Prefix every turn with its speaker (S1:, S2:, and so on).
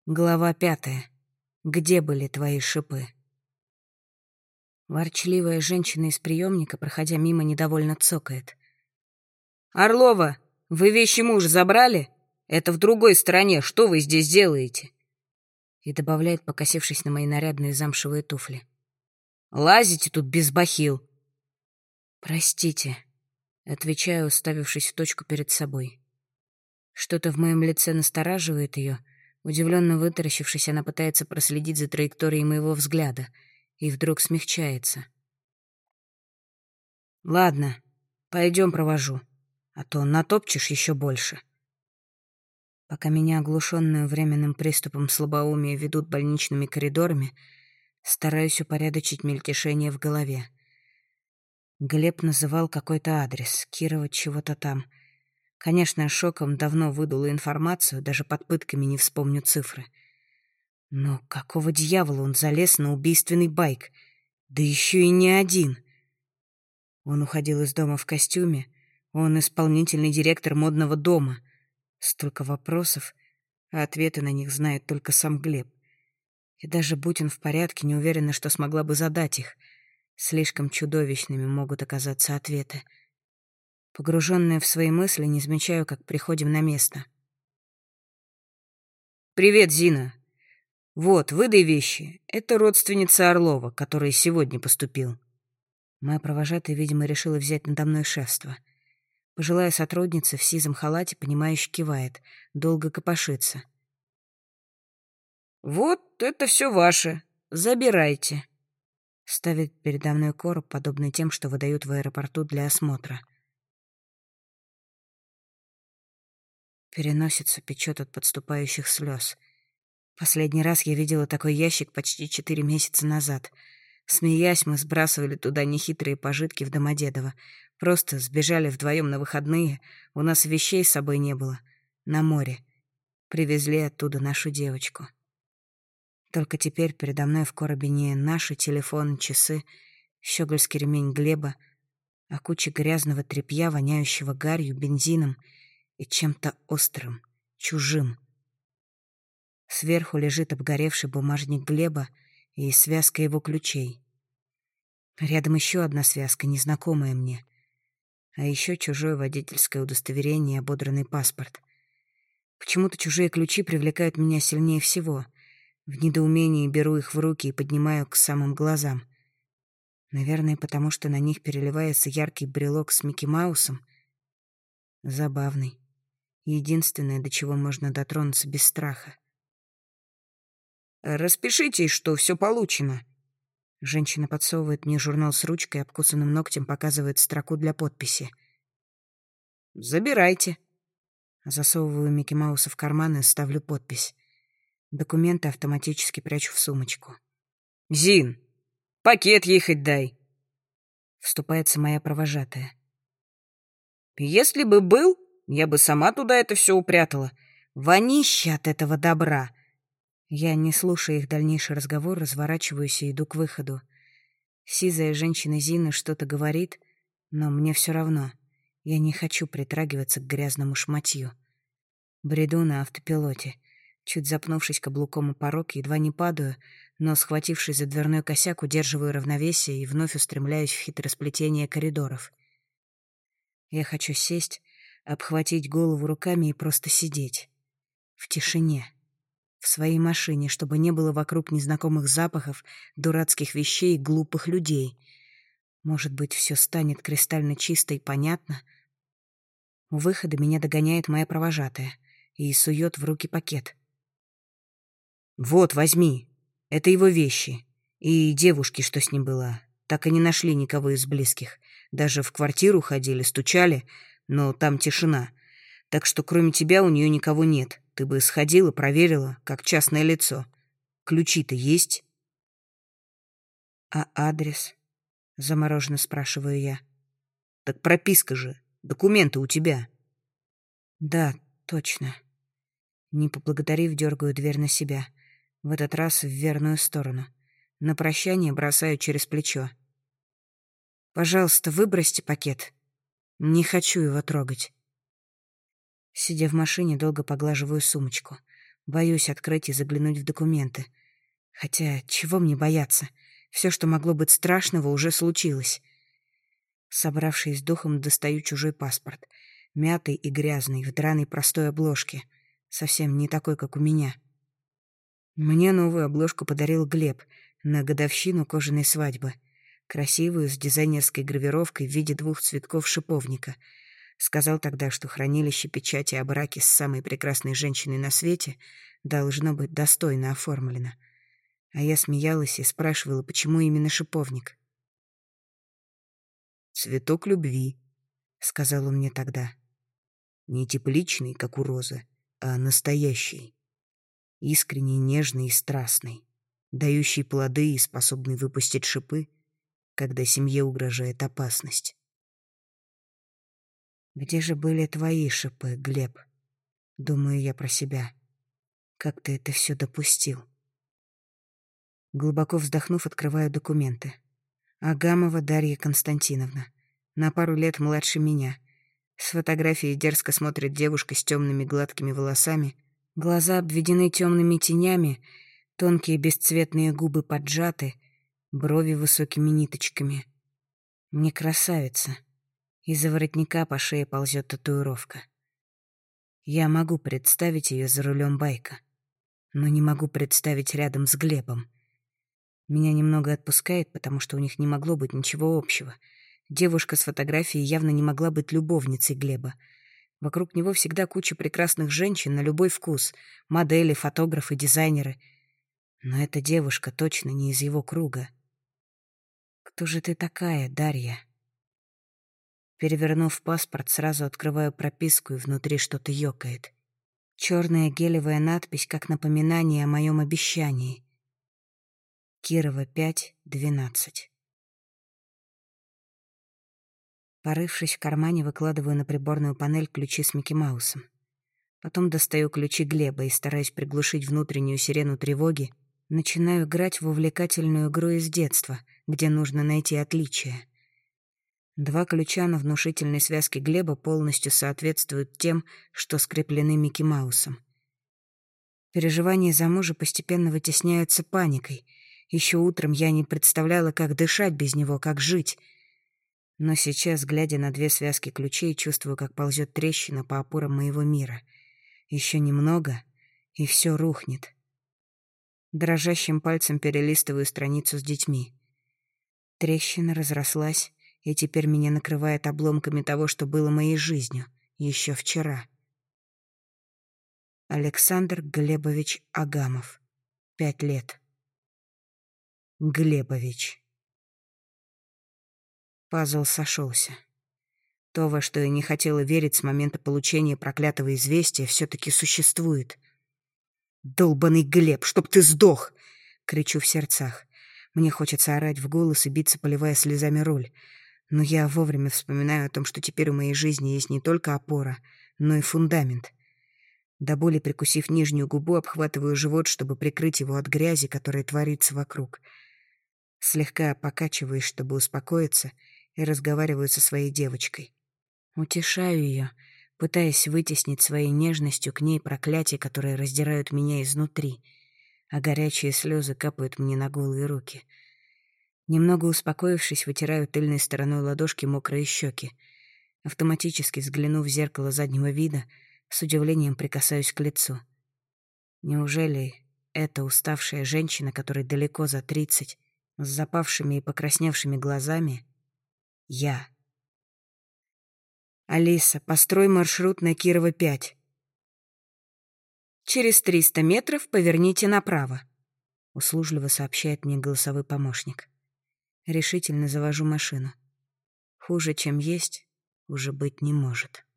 S1: Глава 5. Где были твои шипы? Ворчливая женщина из приемника, проходя мимо, недовольно цокает. «Орлова, вы вещи мужа забрали? Это в другой стороне. Что вы здесь делаете?» И добавляет, покосившись на мои нарядные замшевые туфли. «Лазите тут без бахил». «Простите», — отвечаю, уставившись в точку перед собой. Что-то в моем лице настораживает ее. Удивленно вытаращившись, она пытается проследить за траекторией моего взгляда и вдруг смягчается. «Ладно, пойдем провожу, а то натопчешь еще больше». Пока меня, оглушенную временным приступом слабоумия, ведут больничными коридорами, стараюсь упорядочить мельтешение в голове. Глеб называл какой-то адрес, Кирова чего-то там. Конечно, шоком давно выдала информацию, даже под пытками не вспомню цифры. Но какого дьявола он залез на убийственный байк? Да еще и не один. Он уходил из дома в костюме. Он исполнительный директор модного дома. Столько вопросов, а ответы на них знает только сам Глеб. И даже будь он в порядке, не уверена, что смогла бы задать их. Слишком чудовищными могут оказаться ответы. Погруженная в свои мысли, не замечаю, как приходим на место. «Привет, Зина. Вот, выдай вещи. Это родственница Орлова, который сегодня поступил». Моя провожатая, видимо, решила взять надо мной шефство. Пожилая сотрудница в сизом халате, понимающе кивает, долго копошится. «Вот это все ваше. Забирайте». Ставит передо мной короб, подобный тем, что выдают в аэропорту для осмотра. Переносицу печет от подступающих слез. Последний раз я видела такой ящик почти 4 месяца назад. Смеясь, мы сбрасывали туда нехитрые пожитки в Домодедово. Просто сбежали вдвоем на выходные. У нас вещей с собой не было. На море. Привезли оттуда нашу девочку. Только теперь передо мной в коробе не наши телефоны, часы, щегольский ремень Глеба, а куча грязного тряпья, воняющего гарью, бензином и чем-то острым, чужим. Сверху лежит обгоревший бумажник Глеба и связка его ключей. Рядом еще одна связка, незнакомая мне. А еще чужое водительское удостоверение и ободранный паспорт. Почему-то чужие ключи привлекают меня сильнее всего. В недоумении беру их в руки и поднимаю к самым глазам. Наверное, потому что на них переливается яркий брелок с Микки Маусом. Забавный. Единственное, до чего можно дотронуться без страха. «Распишитесь, что все получено». Женщина подсовывает мне журнал с ручкой, обкусанным ногтем показывает строку для подписи. «Забирайте». Засовываю Микки Мауса в карман и ставлю подпись. Документы автоматически прячу в сумочку. «Зин, пакет ей хоть дай», — вступается моя провожатая. «Если бы был, я бы сама туда это все упрятала. Вонище от этого добра». Я, не слушая их дальнейший разговор, разворачиваюсь и иду к выходу. Сизая женщина Зина что-то говорит, но мне все равно. Я не хочу притрагиваться к грязному шматью. Бреду на автопилоте. Чуть запнувшись каблуком о порог, едва не падаю, но, схватившись за дверной косяк, удерживаю равновесие и вновь устремляюсь в хитросплетение коридоров. Я хочу сесть, обхватить голову руками и просто сидеть. В тишине. В своей машине, чтобы не было вокруг незнакомых запахов, дурацких вещей и глупых людей. Может быть, все станет кристально чисто и понятно? У выхода меня догоняет моя провожатая и сует в руки пакет. «Вот, возьми. Это его вещи. И девушки, что с ним было. Так и не нашли никого из близких. Даже в квартиру ходили, стучали, но там тишина. Так что кроме тебя у нее никого нет. Ты бы сходила, проверила, как частное лицо. Ключи-то есть?» «А адрес?» — замороженно спрашиваю я. «Так прописка же. Документы у тебя». «Да, точно». Не поблагодарив, дергаю дверь на себя. В этот раз в верную сторону. На прощание бросаю через плечо. «Пожалуйста, выбросьте пакет. Не хочу его трогать». Сидя в машине, долго поглаживаю сумочку. Боюсь открыть и заглянуть в документы. Хотя, чего мне бояться? Все, что могло быть страшного, уже случилось. Собравшись с духом, достаю чужой паспорт. Мятый и грязный, в драной простой обложке. Совсем не такой, как у меня. Мне новую обложку подарил Глеб на годовщину кожаной свадьбы. Красивую, с дизайнерской гравировкой в виде 2 цветков шиповника. Сказал тогда, что хранилище печати о браке с самой прекрасной женщиной на свете должно быть достойно оформлено. А я смеялась и спрашивала, почему именно шиповник. «Цветок любви», — сказал он мне тогда. «Не тепличный, как у розы, а настоящий. Искренний, нежный и страстный, дающий плоды и способный выпустить шипы, когда семье угрожает опасность». «Где же были твои шипы, Глеб?» Думаю я про себя. Как ты это все допустил? Глубоко вздохнув, открываю документы. Агамова Дарья Константиновна. На пару лет младше меня. С фотографией дерзко смотрит девушка с темными гладкими волосами. Глаза обведены темными тенями, тонкие бесцветные губы поджаты, брови высокими ниточками. Не красавица. Из-за воротника по шее ползет татуировка. Я могу представить ее за рулем байка, но не могу представить рядом с Глебом. Меня немного отпускает, потому что у них не могло быть ничего общего. Девушка с фотографией явно не могла быть любовницей Глеба. Вокруг него всегда куча прекрасных женщин на любой вкус. Модели, фотографы, дизайнеры. Но эта девушка точно не из его круга. «Кто же ты такая, Дарья?» Перевернув паспорт, сразу открываю прописку, и внутри что-то ёкает. Черная гелевая надпись, как напоминание о моем обещании. Кирова, 5-12. Порывшись в кармане, выкладываю на приборную панель ключи с Микки Маусом. Потом достаю ключи Глеба и, стараясь приглушить внутреннюю сирену тревоги, начинаю играть в увлекательную игру из детства, где нужно найти отличия. 2 ключа на внушительной связке Глеба полностью соответствуют тем, что скреплены Микки Маусом. Переживания за мужа постепенно вытесняются паникой. Еще утром я не представляла, как дышать без него, как жить. Но сейчас, глядя на 2 связки ключей, чувствую, как ползет трещина по опорам моего мира. Еще немного, и все рухнет. Дрожащим пальцем перелистываю страницу с детьми. Трещина разрослась, и теперь меня накрывает обломками того, что было моей жизнью еще вчера. Александр Глебович Агамов. 5 лет. Глебович. Пазл сошелся. То, во что я не хотела верить с момента получения проклятого известия, все-таки существует. «Долбаный Глеб, чтоб ты сдох!» — кричу в сердцах. Мне хочется орать в голос и биться, поливая слезами руль. Но я вовремя вспоминаю о том, что теперь в моей жизни есть не только опора, но и фундамент. До боли прикусив нижнюю губу, обхватываю живот, чтобы прикрыть его от грязи, которая творится вокруг. Слегка покачиваюсь, чтобы успокоиться, и разговариваю со своей девочкой. Утешаю ее, пытаясь вытеснить своей нежностью к ней проклятия, которые раздирают меня изнутри, а горячие слезы капают мне на голые руки. Немного успокоившись, вытираю тыльной стороной ладошки мокрые щеки. Автоматически взглянув в зеркало заднего вида, с удивлением прикасаюсь к лицу. Неужели эта уставшая женщина, которой далеко за 30, с запавшими и покрасневшими глазами, я? «Алиса, построй маршрут на Кирова, 5. Через 300 метров поверните направо», — услужливо сообщает мне голосовой помощник. Решительно завожу машину. Хуже, чем есть, уже быть не может.